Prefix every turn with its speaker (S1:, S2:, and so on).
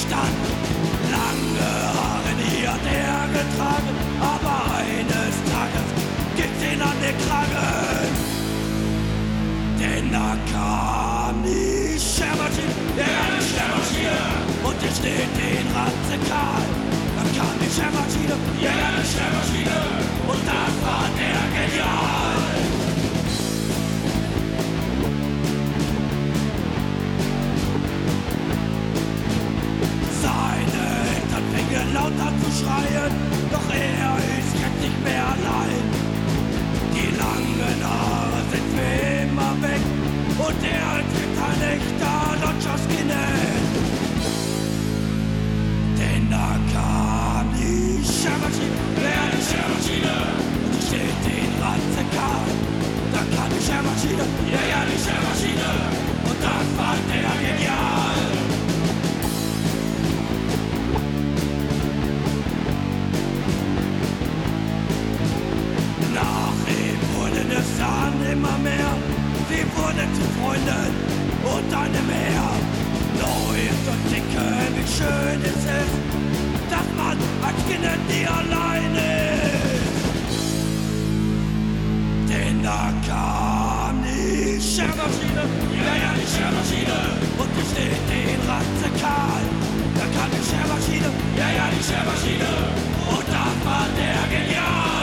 S1: Stand. Lange Haare, die hat er getragen, aber eines Tages gibt's ihn an den Kragen. Denn da kam die Schermaschine, die Schermaschine, und die steht den Ratzekarl. Dann kam die Schermaschine, die Schermaschine, und das war der genial. Seine Eltern fingen laut an zu schreien, doch er ist jetzt nicht mehr allein. Die langen Haare sind für immer weg und er ist ein echter Dodger-Skinhead. Denn da kam die Schermaschine, die Schermaschine, und die steht den Ratzekarl. Da kam die Schermaschine, die Schermaschine, und das war der genial. Nach ihm wurden es dann immer mehr, sie wurden zu Freunden und einem Heer. Neues und dicke, wie schön ist es, dass man als Kinder nie allein ist. Denn da kam die Schermaschine, die Schermaschine, und die steht den Ratzekarl. Da kam die Schermaschine, die Schermaschine, und das war der genial.